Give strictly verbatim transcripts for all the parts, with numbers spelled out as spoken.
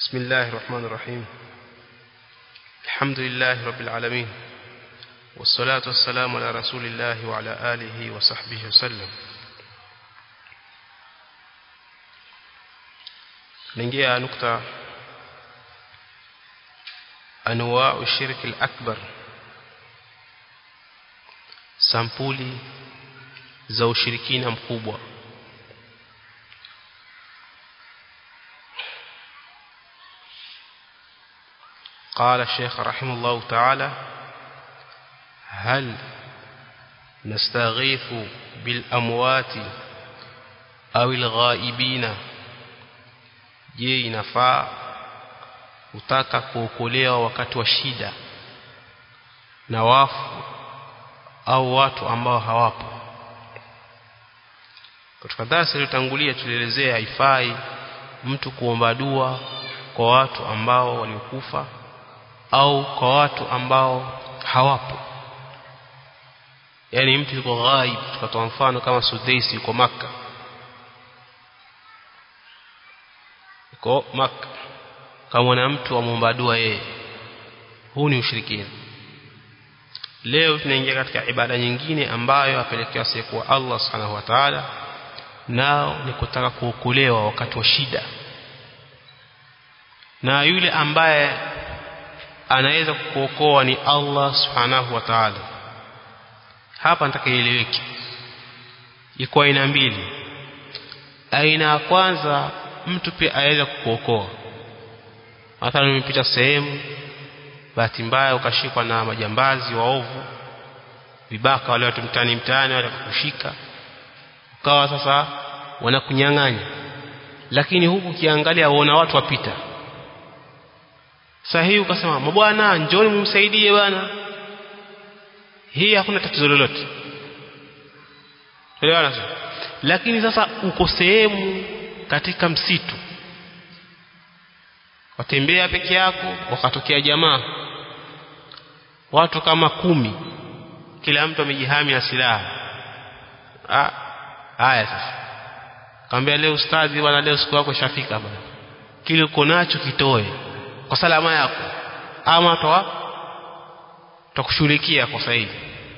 بسم الله الرحمن الرحيم. الحمد لله رب العالمين، والصلاة والسلام على رسول الله وعلى آله وصحبه وسلم. ننجي نقطة أنواع الشرك الأكبر، sampuli za ushirikina mkubwa. قال الشيخ رحمه الله تعالى: هل نستغيث بالأموات أو الغائبين؟ je inafaa utaka kuokolewa wakati wa shida na wafu au watu ambao hawapo? Katika darasa iliyotangulia tulielezea haifai mtu kuomba dua kwa watu ambao waliokufa au kwa watu ambao hawapo. Yani mtu yuko ghaib, tukatoa mfano kama Sudaisi yuko Makka. Yuko Makka, kama na mtu amuomba dua yeye, huu ni ushirikina. Leo tunaingia katika ibada nyingine ambayo apelekea siku Allah Subhanahu wa Ta'ala, nao ni kutaka kuokolewa wakati wa shida. Na yule ambaye anaweza kukuokoa ni Allah Subhanahu wa Ta'ala. Hapa nataka ieleweke, iko aina mbili. Aina ya kwanza, mtu pia aweza kukuokoa. Mathalan umepita sehemu, bahati mbaya ukashikwa na majambazi waovu, vibaka wale watu mtani mtani wale kukushika, ukawa sasa wanakunyang'anya, lakini huku kiangalia waona watu wapita. Sahihi ukasema, "Mbwana, njoni mumsaidie bwana." Hii hakuna tatizo lolote. Elewana sasa. Lakini sasa uko sehemu katika msitu, watembea peke yako, wakatokea jamaa watu kama kumi, kila mtu amejihami na silaha. Ah, haya sasa. Kaambia, leo ustadhi bwana, leo siku yako ishafika bwana. Kile uko nacho kitoe kwa salama yako, ama toa tukushughulikia kwa sahihi.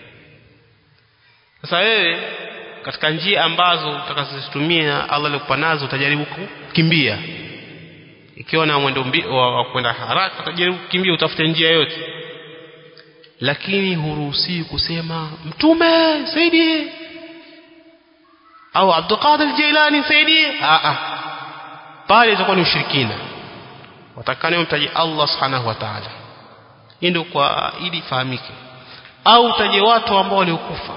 Sasa wewe katika njia ambazo utakazozitumia Allah alikupa nazo, utajaribu kukimbia. Ikiwa na mwendo wa kwenda haraka, utajaribu kukimbia, utafute njia yote. Lakini huruhusi kusema, "Mtume saidie," au "Abdul Qadir Jilani saidie." Ah ah, pale itakuwa ni ushirikina. Watakane umtaje Allah Subhanahu wa Ta'ala, ndio kwa ili fahamike. Au utaje watu ambao waliokufa,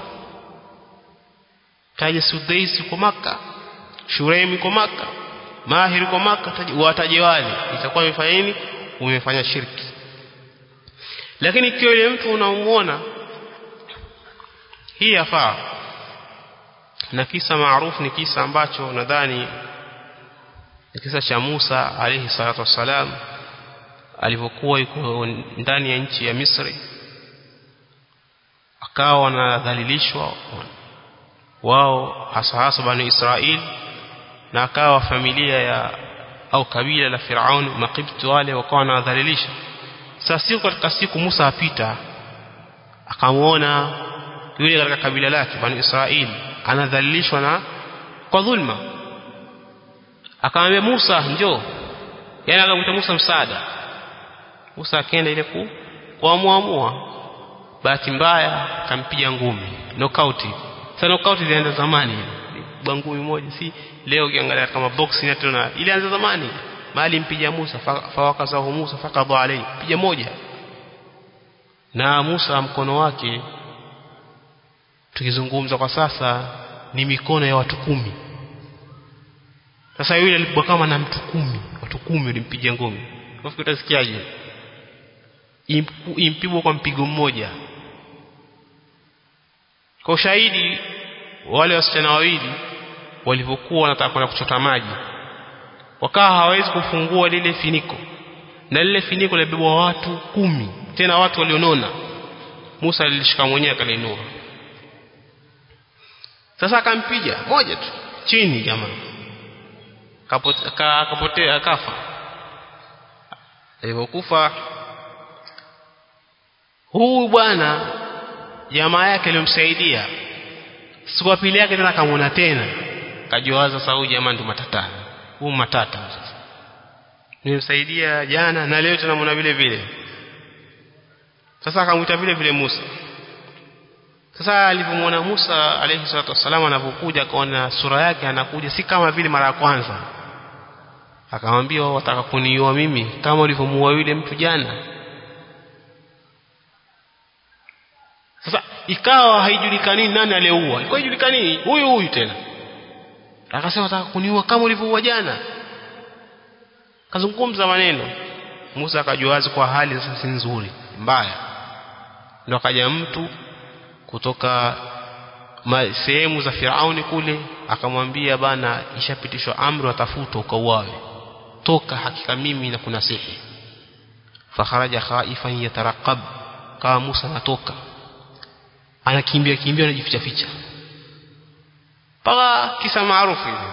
taje Sudaisi kwa Makka, Shuraimi kwa Makka, Mahir kwa Makka, taje wataje wale, itakuwa umefanya nini? Umefanya shirki. Lakini ikiwa yule mtu unamuona, hii yafaa. Na kisa maarufu ni kisa ambacho nadhani ni kisa cha Musa alayhi salatu wassalam, alipokuwa yuko ndani ya nchi ya Misri, akawa wanadhalilishwa wao hasa hasa bani Israeli, na akawa familia ya au kabila la Firaun Maqibti wale wakawa wanadhalilisha. Sasa siku katika siku Musa apita, akamuona yule katika kabila lake bani Israeli anadhalilishwa na kwa dhulma. Akamwambia Musa, njoo. Yaani akamwita Musa msaada. Musa akaenda ile ku kuamua. Bahati mbaya akampiga ngumi, knockout. Sasa knockout ilianza zamani, ngumi moja, si leo ukiangalia kama boxing na tena, ilianza zamani. Mali mpiga Musa, fawakazahu Musa fakadha alayhi, piga moja. Na Musa mkono wake, tukizungumza kwa sasa, ni mikono ya watu kumi. Sasa yule alikuwa kama na mtu kumi, watu kumi walimpiga ngumi. Unafikiri utasikiaje? Impigwa kwa mpigo mmoja. Kwa ushahidi, wale wasichana wawili walipokuwa wanataka kwenda kuchota maji, wakawa hawezi kufungua lile finiko, na lile finiko libebwa watu kumi, tena watu walionona. Musa alilishika mwenyewe akalinua. Sasa akampiga moja tu chini, jamaa akapotea, akafa. alipokufa huyu bwana jamaa yake alimsaidia siku ya pili yake tena akamwona tena kajiwaza sasa huyu jamaa ndo matata huyu matata sasa nimsaidia jana na leo tunamwona vile vile sasa akamwita vile vile Musa sasa alipomwona Musa alayhi salatu wasallam anapokuja akaona sura yake anakuja si kama vile mara ya kwanza akamwambia wataka kuniua mimi kama ulivyomuua yule mtu jana sasa ikawa haijulikani nani aliyeua ilikuwa haijulikani huyu huyu tena akasema wataka kuniua kama ulivyoua jana kazungumza maneno Musa akajua wazi kwa hali sasa si nzuri mbaya ndio akaja mtu kutoka sehemu za Firauni kule akamwambia bana ishapitishwa amri watafuta ukauawe toka hakika mimi na kunasihi fakharaja khaifan yatarqab kama Musa natoka anakimbia kimbia anajificha ficha paka kisa maarufu hivi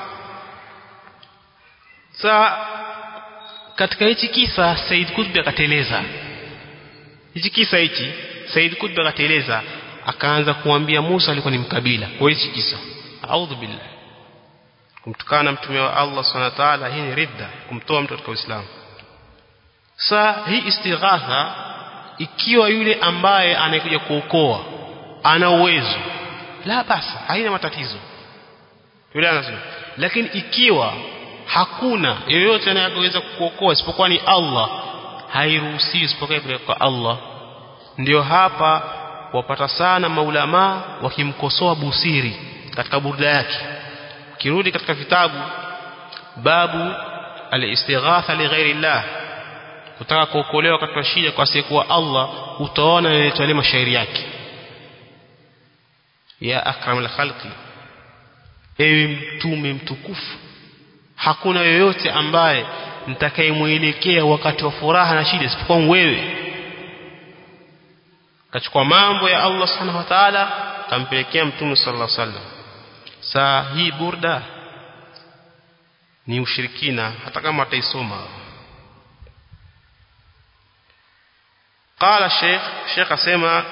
sa katika hichi kisa Said Qutb akateleza hichi kisa hichi Said Qutb akateleza akaanza kuambia Musa alikuwa ni mkabila kwa hichi kisa a'udhu billah kumtukana mtume wa Allah subhanahu wa ta'ala hii ni ridda kumtoa mtu katika Uislamu sa hii istighatha ikiwa yule ambaye anakuja kuokoa ana uwezo la basi haina matatizo yule anasema lakini ikiwa hakuna yeyote anayeweza kukuokoa isipokuwa ni Allah hairuhusiwi isipokuwa kwa Allah ndio hapa wapata sana maulama wakimkosoa Busiri katika burda yake kirudi katika vitabu babu al-istighatha li ghairi Allah kutaka kuokolewa katika shida kwa asiyekuwa Allah utaona yale mashairi yake ya akramul khalqi ewe mtume mtukufu hakuna yoyote ambaye nitakayemuelekea wakati wa furaha na shida isipokuwa wewe kachukua mambo ya Allah subhanahu wa ta'ala kampelekea mtume sallallahu alaihi wasallam saa hii burda ni ushirikina hata kama ataisoma قال الشيخ الشيخ اسمع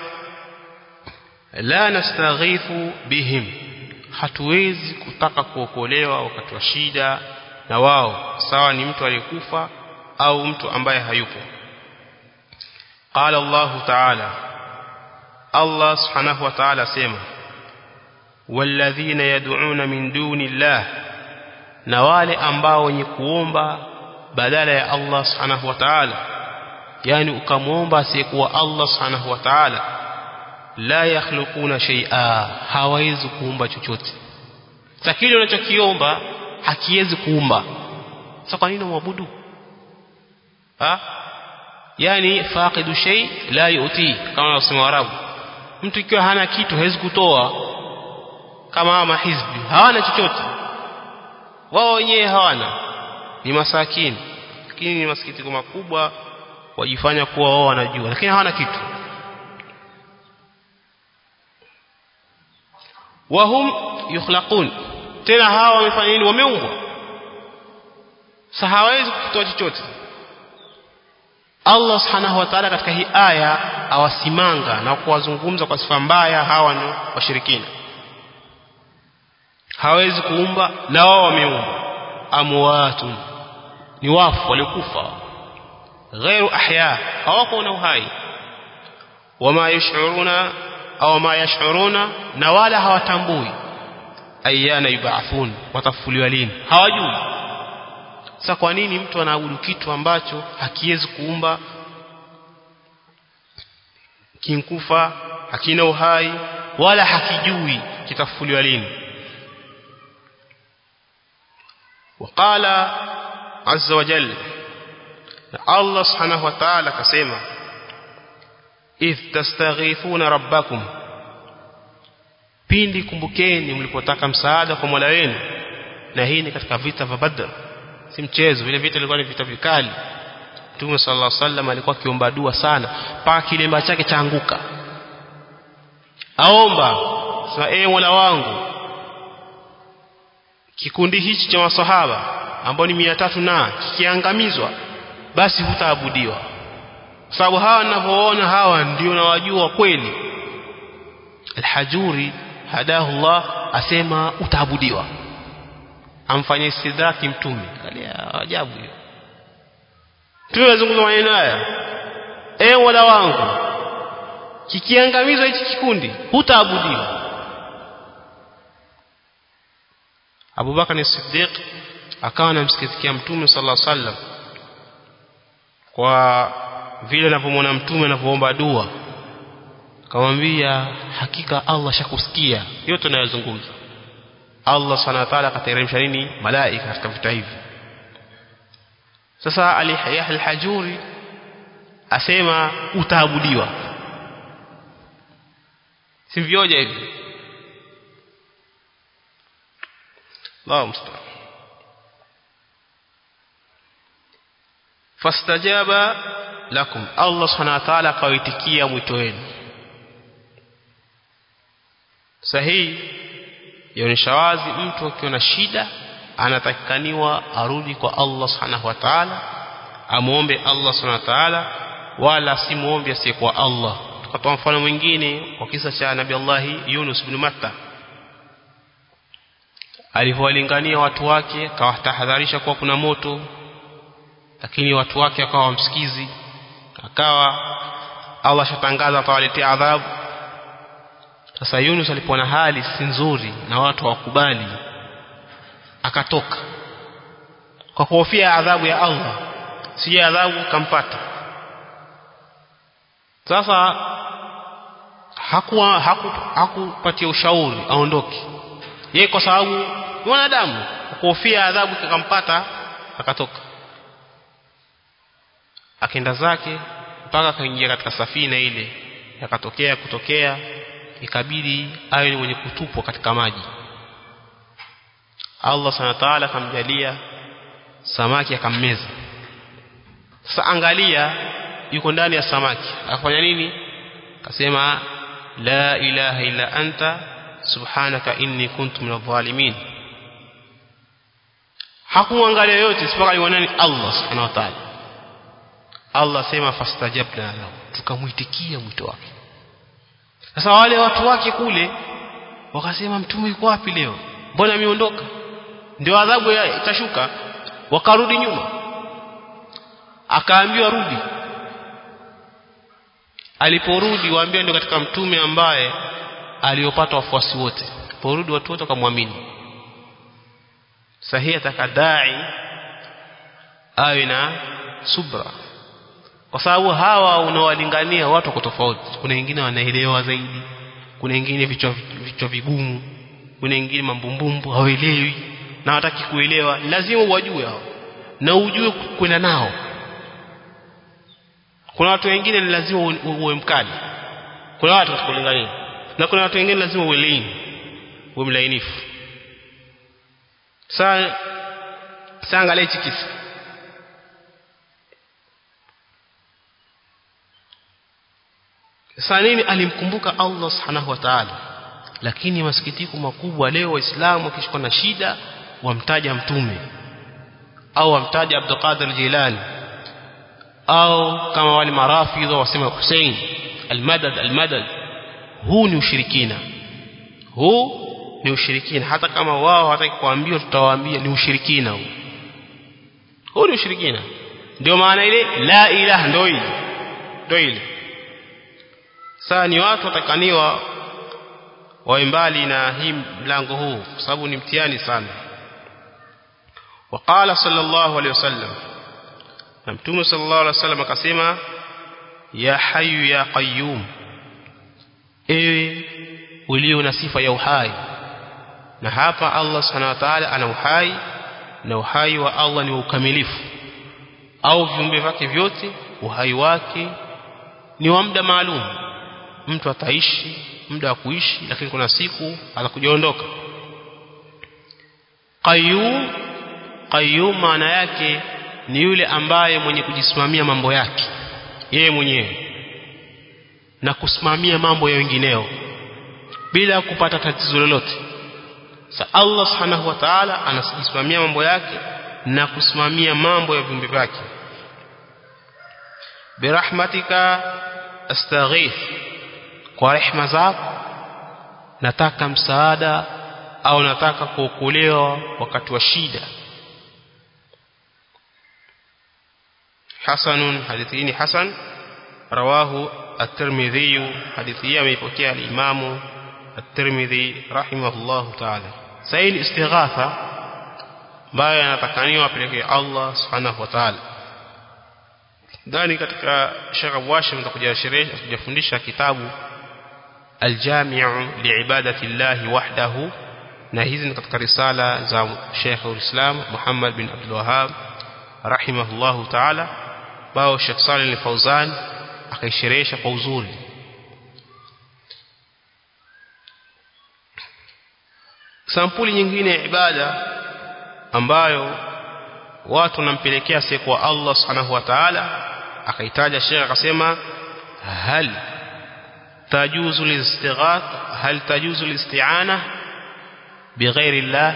la nastaghithu bihim hatuwezi kutaka kuokolewa wakati wa shida na wao sawa ni mtu aliyekufa au mtu ambaye hayupo qala Allah ta'ala Allah subhanahu wa ta'ala sema walladhina yad'una min duni Allah na wale ambao wenye kuomba badala ya Allah subhanahu wa ta'ala yani ukamuomba asiyekuwa Allah subhanahu wa ta'ala la yakhluquna shay'a hawezi kuumba chochote sasa kile unachokiomba hakiwezi kuumba sasa kwa nini muabudu ha yani faqidu shay la yuti kama wanasema Waarabu mtu ikiwa hana kitu hawezi kutoa kama mahizbi hawana chochote wao wenyewe hawana ni masakini lakini ni masikitiko makubwa wajifanya kuwa wao wanajua lakini hawana kitu wahum yukhlaqun tena hawa wamefanya nini wameumbwa sasa hawezi kutoa chochote Allah subhanahu wa ta'ala katika hii aya awasimanga na kuwazungumza kwa sifa mbaya hawa ni washirikina hawezi kuumba na wao wameumbwa amwatun ni wafu waliokufa ghairu ahya hawako na uhai wama yash'uruna au ma yash'uruna na wala hawatambui ayana yub'athun watafufuliwa lini hawajui sasa kwa nini mtu anaabudu kitu ambacho hakiwezi kuumba kinkufa hakina uhai wala hakijui kitafufuliwa lini وقال عز وجل الله سبحانه وتعالى كسمع إذ تستغيثون ربكم pindi kumbukeni mlipotaka msaada kwa Mola wenu na hii ni katika vita vya Badr si mchezo vile vita vilikuwa ni vita vikali Mtume sallallahu alaihi wasallam alikuwa akiomba dua sana mpaka kilemba chake chaanguka aomba sema ee Mola wangu kikundi hichi cha maswahaba ambao ni mia tatu na kikiangamizwa basi hutaabudiwa. Sababu hawa ninavyoona hawa ndio nawajua kweli. Al-Hajuri hadahu Allah asema utaabudiwa, amfanyie istidraki mtume. Kalia ajabu hiyo. Tunazungumza maneno haya, e wala wangu, kikiangamizwa hichi kikundi hutaabudiwa. Abu Bakar as-Siddiq akawa anamsikitikia mtume sallallahu alaihi wasallam kwa vile anapomwona mtume anapoomba dua, akamwambia hakika Allah shakusikia yote tunayozungumza. Allah subhanahu wa ta'ala akateremsha nini malaika katika vita hivi. Sasa Ali Yahya al-Hajuri asema utaabudiwa. Sivyoje hivi? Allahu musta'an. Fastajaba lakum, Allah subhanahu wa ta'ala akaitikia mwito wenu. Sahihi yaonyesha wazi mtu akiwa na shida anatakikaniwa arudi kwa Allah subhanahu wa ta'ala, amuombe Allah subhanahu wa ta'ala, wala simuombe asiyekuwa Allah. Tukatoa mfano mwingine kwa kisa cha Nabii Allah Yunus ibn Matta, alivyowalingania watu wake akawatahadharisha kuwa kuna moto, lakini watu wake akawa wamsikizi, akawa Allah shatangaza atawaletea adhabu. Sasa Yunus alipoona hali si nzuri na watu hawakubali, akatoka kwa kuhofia adhabu ya Allah, si adhabu kampata. Sasa hakuwa hakupatia ushauri aondoke yeye, kwa sababu wanadamu, kuhofia adhabu kampata, akatoka akaenda zake mpaka akaingia katika safina ile, yakatokea kutokea ikabidi awe ni mwenye kutupwa katika maji. Allah subhanahu wa ta'ala akamjalia samaki akammeza. Sasa angalia, yuko ndani ya samaki, akafanya nini? Akasema la ilaha illa anta subhanaka inni kuntu minadh dhalimin. Hakumwangalia yote isipokuwa aliona ni Allah subhanahu wa ta'ala. Allah sema fastajabna lahu, tukamuitikia mwito wake. Sasa wale watu wake kule wakasema mtume yuko wapi leo, mbona ameondoka? Ndio adhabu itashuka. Wakarudi nyuma, akaambiwa rudi. Aliporudi waambia ndio katika mtume ambaye aliopata wafuasi wote. Aliporudi watu wote wakamwamini. Sahihi atakadai awe na subra, kwa sababu hawa unawalingania watu kwa tofauti. Kuna wengine wanaelewa zaidi, kuna wengine vichwa vichwa vigumu, kuna wengine mambumbumbu hawaelewi na hataki kuelewa. Lazima uwajue hao na ujue kwenda nao. Kuna watu wengine ni lazima uwe mkali, kuna watu watakulingania, na kuna watu wengine lazima uwe laini, uwe mlainifu. Sasa sasa angalia hichi kisa. Sasa nini alimkumbuka Allah subhanahu wa ta'ala, lakini masikitiko makubwa leo waislamu wakishikwa na shida wamtaja mtume au wamtaja Abdul Qadir Jilani, au kama wale marafidha wasema Hussein al-Madad al-Madad. Huu ni ushirikina, huu ni ushirikina. Hata kama wao hawataki kuambiwa, tutawaambia ni ushirikina huu. Huu ni ushirikina. Ndio maana ile la ilaha ndio ile ndio ile. Sasa ni watu watakaniwa wawe mbali na hii mlango huu, kwa sababu ni mtihani sana. Waqala sallallahu alayhi wasallam, na mtume sallallahu alayhi wasallam akasema ya hayyu ya qayyum, ewe ulio na sifa ya uhai. Na hapa Allah subhanahu wa ta'ala ana uhai, na uhai wa Allah ni ukamilifu, au viumbe vyake vyote uhai wake ni wa muda maalum. Mtu ataishi muda wa kuishi, lakini kuna siku atakujaondoka. Qayyum, qayyum maana yake ni yule ambaye mwenye kujisimamia mambo yake yeye mwenyewe na kusimamia mambo ya wengineo bila kupata tatizo lolote. Sa Allah subhanahu wa ta'ala anasimamia mambo yake na kusimamia mambo ya viumbe vyake. birahmatika astaghith, kwa rehema zako nataka msaada au nataka kuokolewa wakati wa shida. hasanun, hadithi hii ni hasan, rawahu at-Tirmidhi, hadithi hii ameipokea al-Imam at-Tirmidhi rahimahullahu ta'ala. Sail istighatha ambayo anatakaniwa apelekee Allah subhanahu wa ta'ala. Ndani katika Sheikh Abu Hashim atakuja sherehe kujifundisha kitabu Al-Jami'u li'ibadati Allah wahdahu, na hizi ni katika risala za Sheikh al-Islam Muhammad bin Abdul Wahhab rahimahullahu ta'ala, bao Sheikh Saleh al-Fawzan akaisherehesha kwa uzuri. Sampuli nyingine ya ibada ambayo watu wanampelekea si kwa Allah subhanahu wa ta'ala, akaitaja Sheikh akasema hal tajuzu listighath hal tajuzu listi'ana bighairi Allah,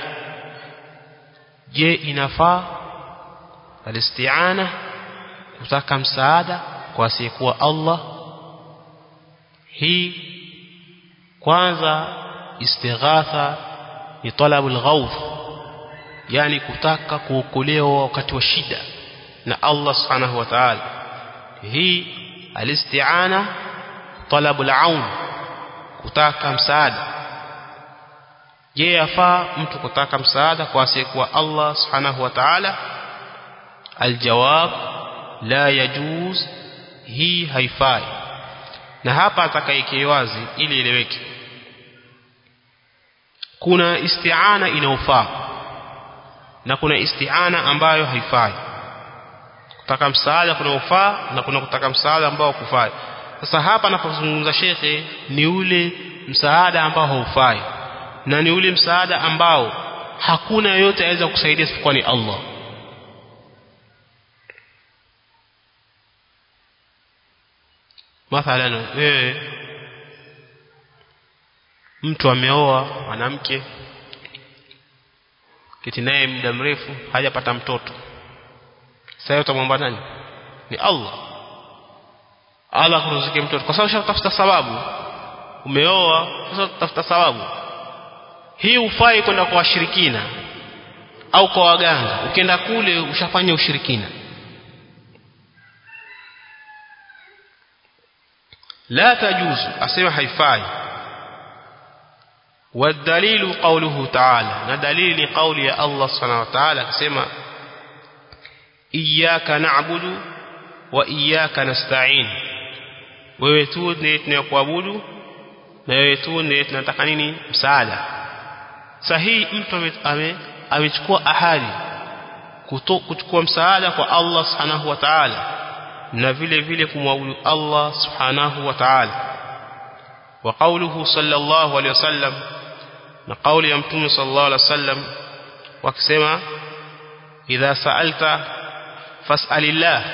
je inafaa alisti'ana kutaka msaada kwa asiyekuwa Allah? Hii kwanza istighatha ni talabul ghawth, yani kutaka kuokolewa wakati wa shida na Allah subhanahu wa ta'ala. Hii alisti'ana talabul aun, kutaka msaada. Je yafaa mtu kutaka msaada kwa asiyekuwa Allah subhanahu wa ta'ala? Aljawab la yajuz, hii haifai. Na hapa atakaike wazi ili ileweke, kuna isti'ana inayofaa na kuna isti'ana ambayo haifai. Kutaka msaada kuna ufaa na kuna kutaka msaada ambao hukufai. Sasa hapa anapozungumza shekhe ni ule msaada ambao haufai, na ni ule msaada ambao hakuna yote aweza kusaidia isipokuwa ni Allah. Mathalan wewe mtu ameoa mwanamke, kiti naye muda mrefu hajapata mtoto, sasa utamwomba nani? Ni Allah. Allah kuruzike mtoto, kwa sababu unatafuta sababu. Umeoa sasa utafuta sababu. Hii ufai kwenda kwa washirikina au kwa waganga, ukienda kule ushafanya ushirikina. La tajuzu, asema haifai. والدليل قوله تعالى, na dalili kauli ya Allah subhanahu wa ta'ala akisema iyyaka na'budu wa iyyaka nasta'in, wewe tu ndiye tunakuabudu na wewe tu ndiye tunataka nini? Msaada. Sahihi mtu amechukua ahadi kuchukua msaada kwa Allah subhanahu wa ta'ala na vile vile kumwabudu Allah subhanahu wa ta'ala. Wa qawluhu sallallahu alayhi wasallam, na kauli ya mtume sallallahu alayhi wasallam wakisema idha sa'alta fas'alillah,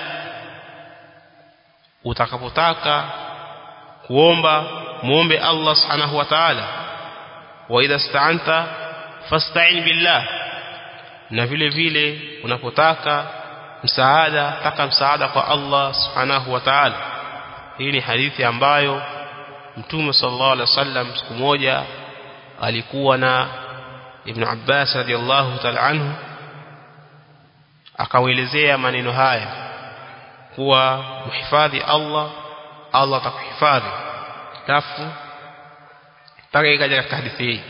utakapotaka kuomba muombe Allah subhanahu wa ta'ala. Wa idha ista'anta fasta'in billah, na vile vile unapotaka msaada taka msaada kwa Allah subhanahu wa ta'ala. Hii ni hadithi ambayo mtume sallallahu alaihi wasallam siku moja alikuwa na Ibn Abbas radiyallahu ta'ala anhu, akawaelezea maneno haya kuwa muhifadhi Allah, Allah atakuhifadhi. Tafu taka ikaja katika hadithi hii.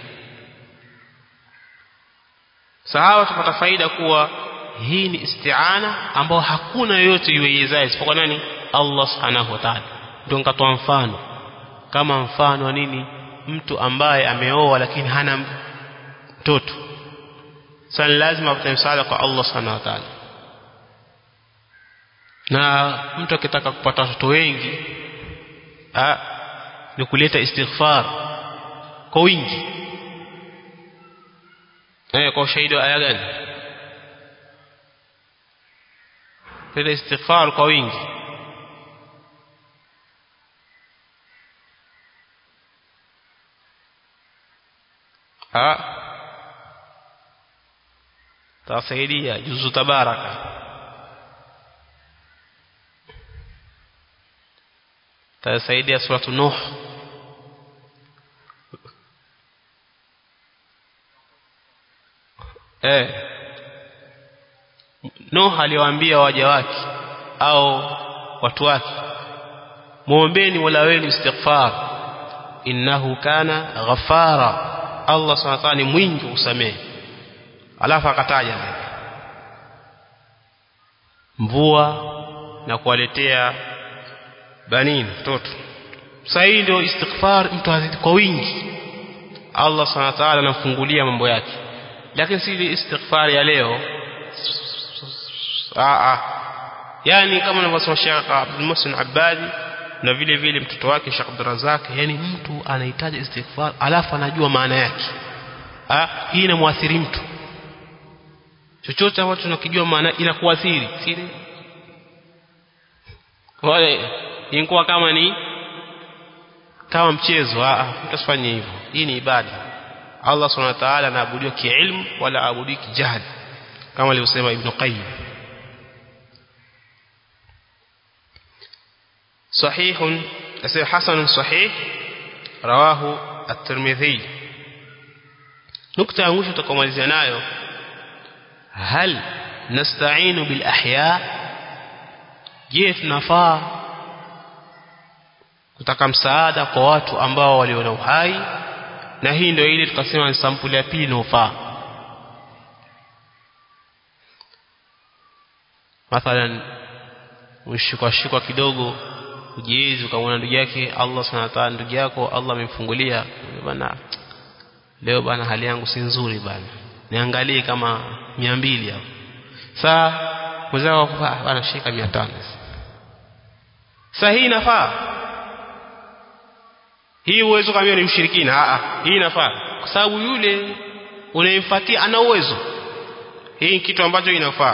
Sahawa tupata faida kuwa hii ni isti'ana ambayo hakuna yoyote yuwezaye isipokuwa nani? Allah subhanahu wa ta'ala. Ndio nikatoa mfano kama mfano wa nini? Mtu ambaye ameoa lakini hana mtoto, sasa lazima apate msaada kwa Allah subhanahu wa ta'ala. Na mtu akitaka kupata watoto wengi ah ni kuleta istighfar kwa wingi. Eh, kwa shahidi wa aya gani? Kuleta istighfar kwa wingi. ah tasaidia juzu tabaraka. tasaidia sura Nuh. eh Nuh aliwaambia waja wake au watu wake, muombeeni Mola wenu istighfar, innahu kana ghafara, Allah subhanahu wa ta'ala ni mwingi usamehe. Alafu akataja mvua na kuwaletea banini mtoto. Sasa hii ndio istighfar, mtu azidi kwa wingi, Allah subhanahu wa ta'ala anamfungulia mambo yake. Lakini si istighfar ya leo. ah ah yani kama anavyosema Sheikh Abdul Muhsin Abadi na vile vile mtoto wake Sheikh Abdul Razak, yani mtu anahitaji istighfar alafu anajua maana yake. ah hii inamwathiri mtu, chochote ambacho tunakijua maana inakuathiri, si wale ingekuwa kama ni kama mchezo. ah mtu asifanye hivyo, hii ni ibada. Allah subhanahu wa ta'ala anaabudiwa kiilmu wala aabudiwi kijahili, kama alivyosema Ibn Qayyim. صحيح حسن صحيح رواه الترمذي. نقطة ya mwisho tukomalizia nayo, hal nasta'inu bil ahya, je tunafaa kutaka msaada kwa watu ambao waliona uhai? Na hii ndio ile tukasema ni sampuli ya pili inofaa. Mathalan ushikwa shikwa kidogo ujiezi ukamwona ndugu yake, Allah subhanahu wa ta'ala, ndugu yako Allah amemfungulia bana, leo bana hali yangu si nzuri bana, niangalie kama mia mbili hapo. Sasa mzao bana shika mia tano. Sasa hii inafaa? Hii uwezo kama ni ushirikina? a a hii inafaa kwa sababu yule unayemfuatia ana uwezo. Hii ni kitu ambacho inafaa.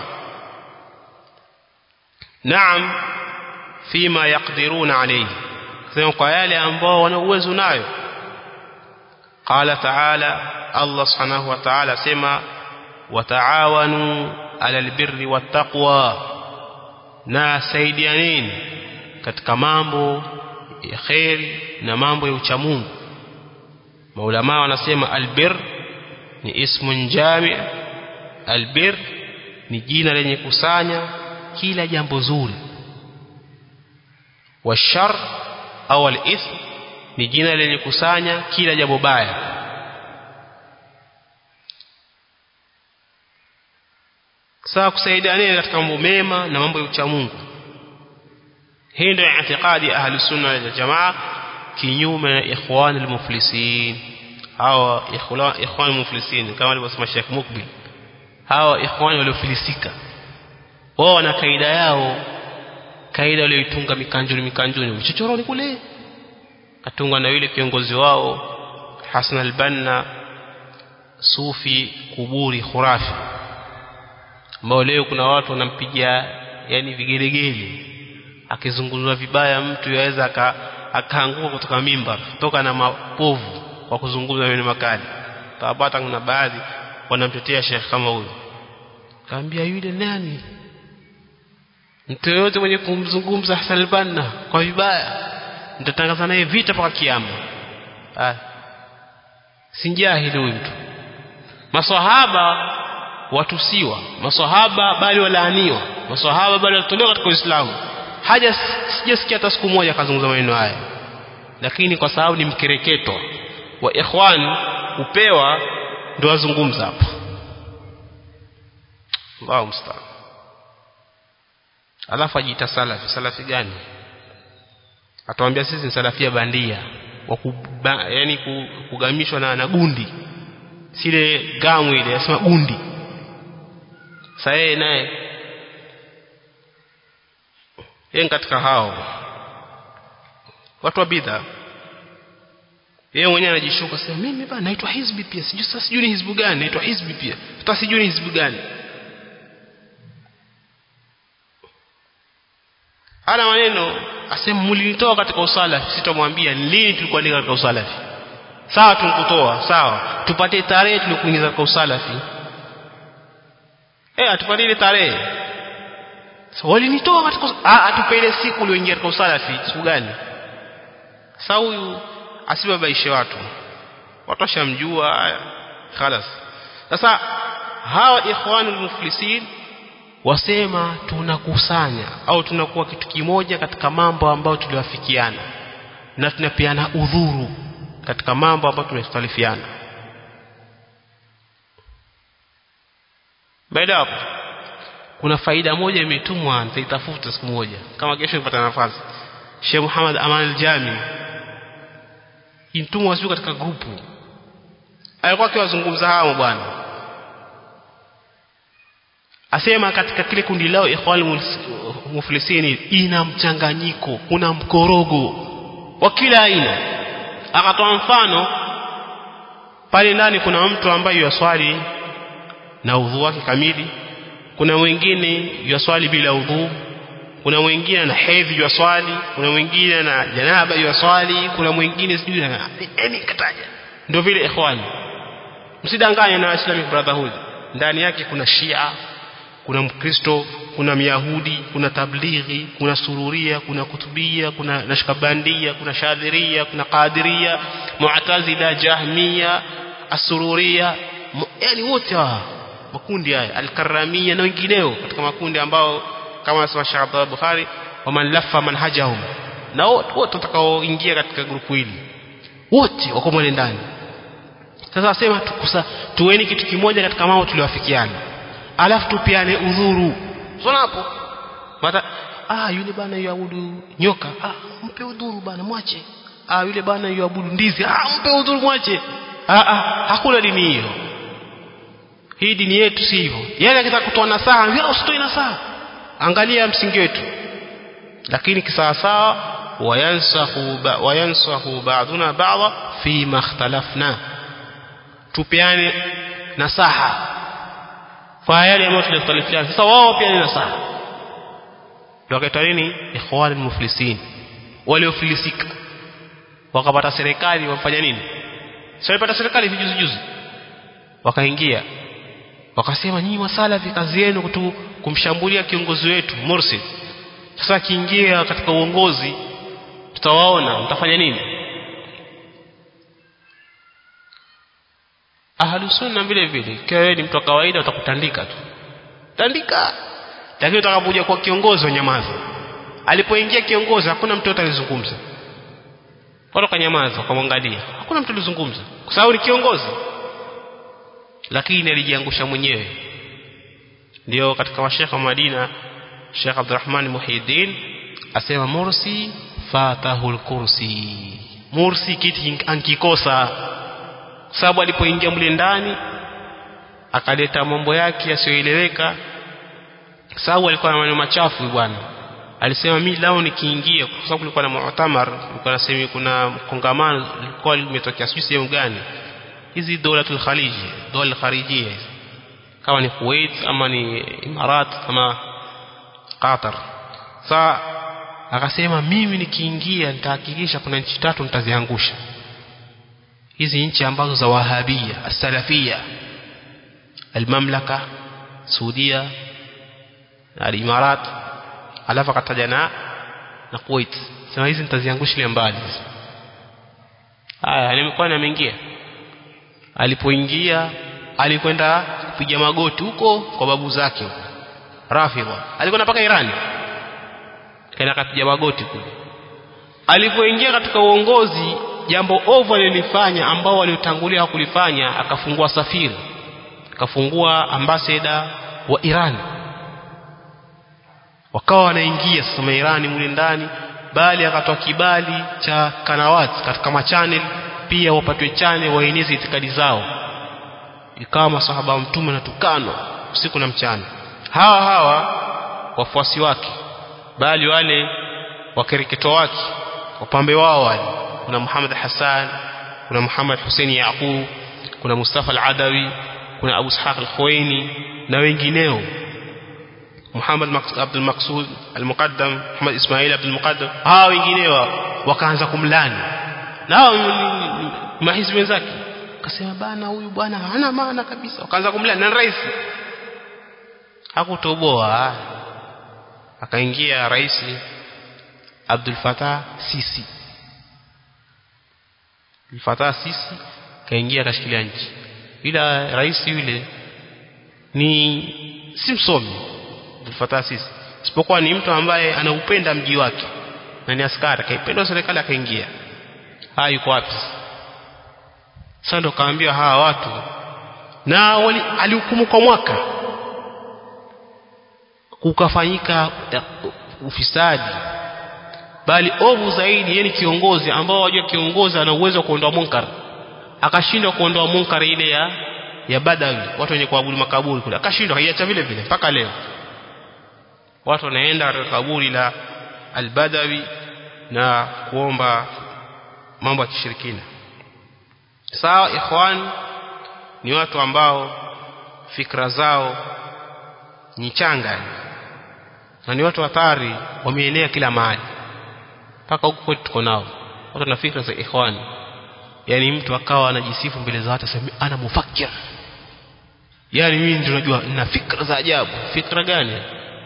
Naam, fima yaqdiruna alayhi, sema kwa yale ambao wana uwezo nayo. Qala ta'ala, Allah subhanahu wa ta'ala sema, wataawanu ala albirri wattaqwa, na saidianeni katika mambo ya khairi na mambo ya uchamungu. Maulama wanasema albir ni ismun jami', albir ni jina lenye kusanya kila jambo zuri, washar au al-ithm ni jina lenye kusanya kila jambo baya. Sasa kusaidiana katika mambo mema na mambo ya uchamungu, hii ndio itikadi ahli sunna wal jamaa, kinyume na ikhwan al-muflisin. hawa ikhwan al-muflisin kama alivyosema Sheikh Mukbil, hawa ikhwan waliofilisika wao wana kaida yao, kaida walioitunga mikanjuni mikanjuni vichochoroni kule, atunga na yule kiongozi wao Hasan al-Banna, sufi kuburi khurafi, ambao leo kuna watu wanampigia yani vigelegele, akizungumzwa vibaya mtu yaweza akaanguka kutoka mimbar kutoka na mapovu kwa kuzungumza maneno makali. Tabata kuna baadhi wanamtetea Sheikh kama huyo, kaambia yule nani, mtu yote mwenye kumzungumza Hasan al-Banna kwa vibaya nitatangaza naye vita mpaka kiyama. ah si jahili huyu mtu. Maswahaba watusiwa, maswahaba bali walaaniwa, maswahaba bali walitolewa katika Uislamu. Haja sijasikia hata siku moja akazungumza maneno haya, lakini kwa sababu ni mkereketo wa ikhwan upewa ndio azungumza hapa. Allahu musta'an. Alafu ajiita salafi. Salafi gani? Atuambia sisi ni salafia bandia wa kuba, yani kugamishwa na, na gundi sile gamu ile yasema gundi. Sasa yeye naye yeye katika hao watu wa bid'a, yeye mwenyewe anajishuka sema mimi bana naitwa hizbi pia, sijui sasa sijui ni hizbu gani, naitwa hizbi pia hata sijui ni hizbu gani. Ana maneno asema mlinitoa katika usalafi, sitamwambia lini tulikuwa ndika katika usalafi. Sawa tunkutoa, sawa tupatie tarehe tulikuingiza katika usalafi. Eh atupatie ile tarehe. So walinitoa katika ah atupe ile siku ulioingia katika usalafi, siku gani? sasa huyu asibabaishe watu watu washamjua خلاص sasa hawa ikhwanul muflisin wasema tunakusanya au tunakuwa kitu kimoja katika mambo ambayo tuliwafikiana na tunapeana udhuru katika mambo ambayo tumestalifiana. Baada hapo kuna faida moja imetumwa nitaitafuta siku moja kama kesho nipata nafasi. Sheikh Muhammad Aman al-Jami intumwa sio katika grupu alikuwa akiwazungumza hao bwana asema katika kile kundi lao ikhwal muflisini ina mchanganyiko kuna mkorogo wa kila aina. Akatoa mfano pale ndani kuna mtu ambaye yaswali na udhu wake kamili, kuna mwingine yaswali bila udhu, kuna mwingine na hedhi yaswali, kuna mwingine na janaba yaswali, kuna mwingine sijui na yani kataja. Ndio vile ikhwani msidanganye na Islamic Brotherhood, ndani yake kuna Shia, kuna Mkristo, kuna Myahudi, kuna Tablighi, kuna Sururia, kuna Kutubia, kuna Nashkabandia, kuna Shadhiria, kuna Qadiria, Mu'tazila, Jahmiya, As-Sururia, yani wote hawa makundi haya, Al-Karramia na wengineo katika makundi ambao kama anasema Sheikh Abdullah Bukhari waman laffa manhajahum, na wote watakaoingia katika grupu hili wote wako mle ndani. Sasa asema tukusa tuweni kitu kimoja katika mambo tuliwafikiana, alafu tupiane udhuru. Sona hapo mata ah yule bana yuabudu nyoka, ah mpe udhuru bana mwache. Ah yule bana yuabudu ndizi, ah mpe udhuru mwache. Ah ah hakuna dini hiyo. Hii dini yetu si hivyo. Yeye akitaka kutoa nasaha, wewe usitoe nasaha. Angalia msingi wetu. Lakini kisawasawa wayansahu wayansahu ba'duna ba'dha fi ma ikhtalafna. Tupeane nasaha kwa yale ambayo tulistalifiana. Sasa wao pia ni nasaha. Ndio wakaitwa nini? Ikhwanul muflisin. Waliofilisika wakapata serikali wafanya nini? Sasa walipata serikali vijuzi juzi. Wakaingia wakasema nyinyi wasalafi kazi yenu kutu kumshambulia kiongozi wetu Morsi. Sasa kiingia katika uongozi tutawaona mtafanya nini? Ahlus sunna vile vile kwa wewe ni mtu wa kawaida utakutandika tu. Tandika. Lakini utakapokuja kwa kiongozi wanyamaza. Alipoingia kiongozi hakuna mtu atalizungumza. Watu kanyamaza wakamwangalia. Hakuna mtu alizungumza kwa sababu ni kiongozi. Lakini alijiangusha mwenyewe. Ndio katika washekh wa Madina Sheikh Abdurrahman Muhyiddin asema Mursi fatahul kursi. Mursi kiti ankikosa sababu alipoingia mle ndani akaleta mambo yake yasiyoeleweka, sababu alikuwa na maneno machafu bwana. Alisema mimi lao nikiingia, kwa sababu kulikuwa na mu'tamar, kulikuwa na sehemu kuna kongamano lilikuwa limetokea sijui sehemu gani, hizi dawlatul khalij, dola kharijia kama ni Kuwait ama ni Imarat ama Qatar. Sasa akasema mimi nikiingia nitahakikisha kuna nchi tatu nitaziangusha, hizi nchi ambazo za Wahabia as-Salafia, al-Mamlaka Saudia, al-Imarat, alafu akataja na na Kuwait. Sema hizi nitaziangusha mbali. Haya nimekuwa nimeingia. Alipoingia alikwenda kupiga magoti huko kwa babu zake huko Rafidha, alikwenda mpaka Iran kaenda kupiga magoti kule. Alipoingia katika uongozi, jambo ovu alilifanya ambao waliotangulia hakulifanya, akafungua safiri, akafungua ambassador wa Iran. Wakawa wanaingia sasa Iran mule ndani, bali akatoa kibali cha kanawati katika machannel pia wapatwe chane waeneze itikadi zao. Ikawa masahaba wa mtume na tukano usiku na mchana. Hawa hawa wafuasi wake, bali wale wakereketo wake, wapambe wao wale, kuna Muhammad Hassan, kuna Muhammad Hussein Yaqub, kuna Mustafa al-Adawi, kuna Abu Ishaq al-Khuwaini na wengineo, Muhammad Abdul Maqsud al-Muqaddam, Muhammad Ismail Abdul Muqaddam, hao wengineo wakaanza kumlani. Na hao mahizbi wenzake akasema bana huyu bwana hana maana kabisa, wakaanza kumlani na rais hakutoboa. Akaingia rais Abdul Fattah Sisi Al-Fatah Sisi kaingia kashikilia nchi. Ila rais yule ni si msomi Al-Fatah Sisi, isipokuwa ni mtu ambaye anaupenda mji wake na ni askari, kaipenda serikali akaingia. Haya yuko wapi? Sasa ndo kaambia hawa watu, na alihukumu kwa mwaka, kukafanyika ufisadi, bali ovu zaidi. Yeye kiongozi ambao wajua kiongozi ana uwezo wa kuondoa munkar, akashindwa kuondoa munkar ile ya ya Badawi, watu wenye kuabudu makaburi kule, akashindwa, haiacha vile vile mpaka leo. Watu wanaenda katika kaburi la al-Badawi na kuomba mambo ya kishirikina. Sawa ikhwan, ni watu ambao fikra zao ni changa na ni watu hatari, wameenea kila mahali mpaka huko kwetu tuko nao watu na fikra za ikhwan. Yani mtu akawa anajisifu mbele za watu, asema ana mufakir, yani mimi ndio najua nina fikra za ajabu. Fikra gani?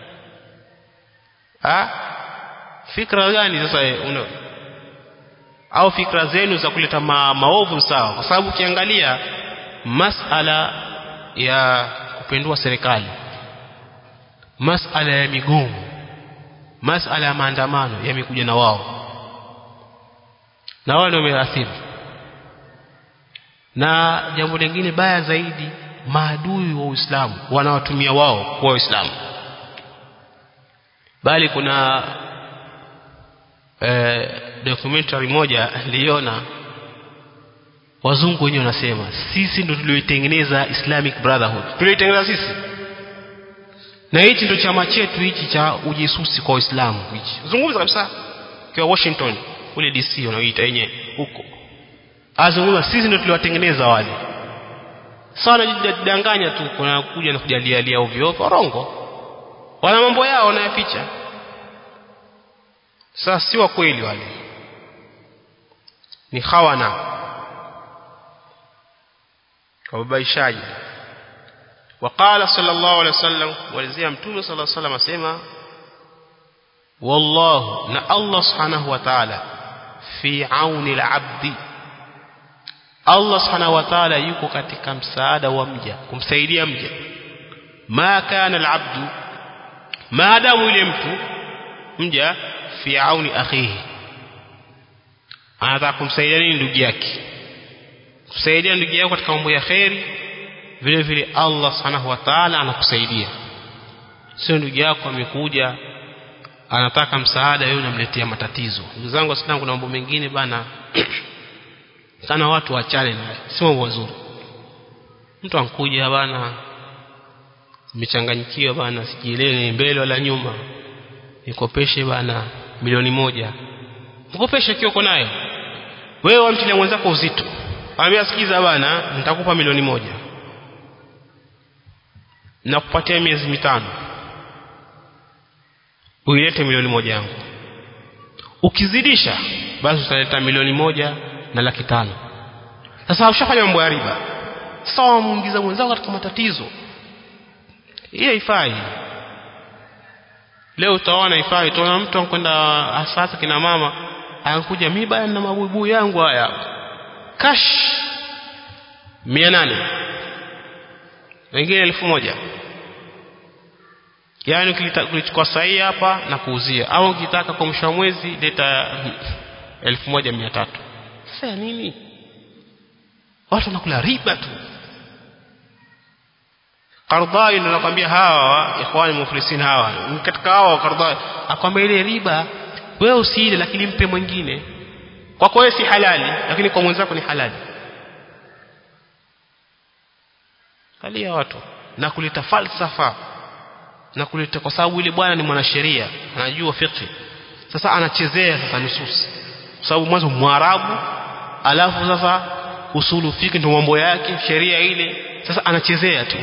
Ah, fikra gani sasa una au fikra zenu za kuleta ma, maovu sawa? Kwa sababu ukiangalia masala ya kupindua serikali, masala ya migomo, masala ya maandamano yamekuja na wao, na wao ndio wameathiri. Na jambo lingine baya zaidi, maadui wa Uislamu wanawatumia wao kwa Uislamu. Bali kuna eh, documentary moja niliona, wazungu wenyewe wanasema sisi ndio tulioitengeneza Islamic Brotherhood, tulioitengeneza sisi, na hichi ndio chama chetu hichi cha ujisusi kwa Uislamu hichi. Zungumza kabisa kwa Washington kule D C wanaoita yenyewe huko, azungumza sisi ndio tuliwatengeneza wale. Sana jidanganya tu, kuna kuja na kujalialia ovyo ovyo, rongo, wana mambo yao wanayaficha. Sasa si wa kweli wale, ni khawana, wababaishaji. Waqala sallallahu alaihi wasallam, walizia mtume sallallahu alaihi wasallam asema, wallahu, na Allah subhanahu wa ta'ala, fi auni al-abdi, Allah subhanahu wa ta'ala yuko katika msaada wa mja, kumsaidia mja. Ma kana al-abdu, maadamu yule mtu mja fi auni akhihi, anataka kumsaidia nini? Ndugu yake. Kusaidia ndugu yako katika mambo ya khairi, vile vile Allah subhanahu wa ta'ala anakusaidia. Sio ndugu yako amekuja anataka msaada, wewe unamletea matatizo. Ndugu zangu Waislamu, kuna mambo mengine bana sana watu waachane nayo, si mambo mazuri. Mtu ankuja bana nimechanganyikiwa bana, sijielewi mbele wala nyuma, nikopeshe bana milioni moja. Mkopeshe kio uko nayo wewe, wamtilia mwenzako uzito, anambia sikiza bana, nitakupa milioni moja na kupatia miezi mitano, uilete milioni moja yangu. Ukizidisha basi utaleta milioni moja na laki tano. Sasa ushafanya mambo ya riba. Sasa muingiza mwenzako katika matatizo. Hii haifai. Leo utaona haifai. Utaona mtu anakwenda asasa kina mama, anakuja mimi baya na mabubu yangu haya, cash mia nane, wengine elfu moja. Yaani ukichukua sahi hapa na kuuzia, au ukitaka kwa mwisho wa mwezi leta elfu moja mia tatu. Sasa nini? Watu wanakula riba tu. Qardai ndio nakwambia hawa ikhwani muflisin hawa, katika hawa Qardai akwambia ile riba wewe usiile, lakini mpe mwingine. Kwa kwa wewe si halali, lakini kwa mwenzako ni halali. Kalia watu na kuleta falsafa na kuleta, kwa sababu ile bwana ni mwanasheria, anajua fiqh. Sasa anachezea sasa nusus, kwa sababu mwanzo Mwarabu, alafu sasa usulu fiqh ndio mambo yake, sheria ile, sasa anachezea tu.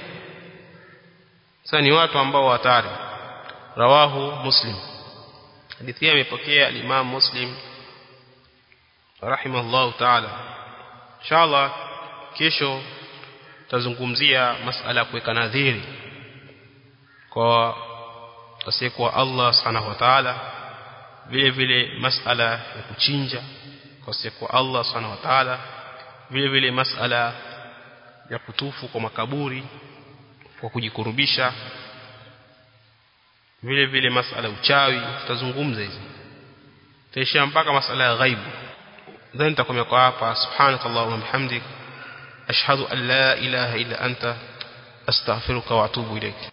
Sasa ni watu ambao hatari. Rawahu Muslim, hadithi imepokea al-Imam Muslim rahimahullah ta'ala. Inshallah kesho tazungumzia masala ya kuweka nadhiri kwa asiyekuwa Allah subhanahu wa ta'ala, vile vile masala ya kuchinja kwa siku Allah subhanahu wa ta'ala vile vile masala ya kutufu kwa makaburi kwa kujikurubisha vile vile masala uchawi tutazungumza hizi taisha mpaka masala ya ghaibu then nitakomea kwa hapa subhanakallahu wa bihamdik ashhadu an la ilaha illa anta astaghfiruka wa atubu ilayk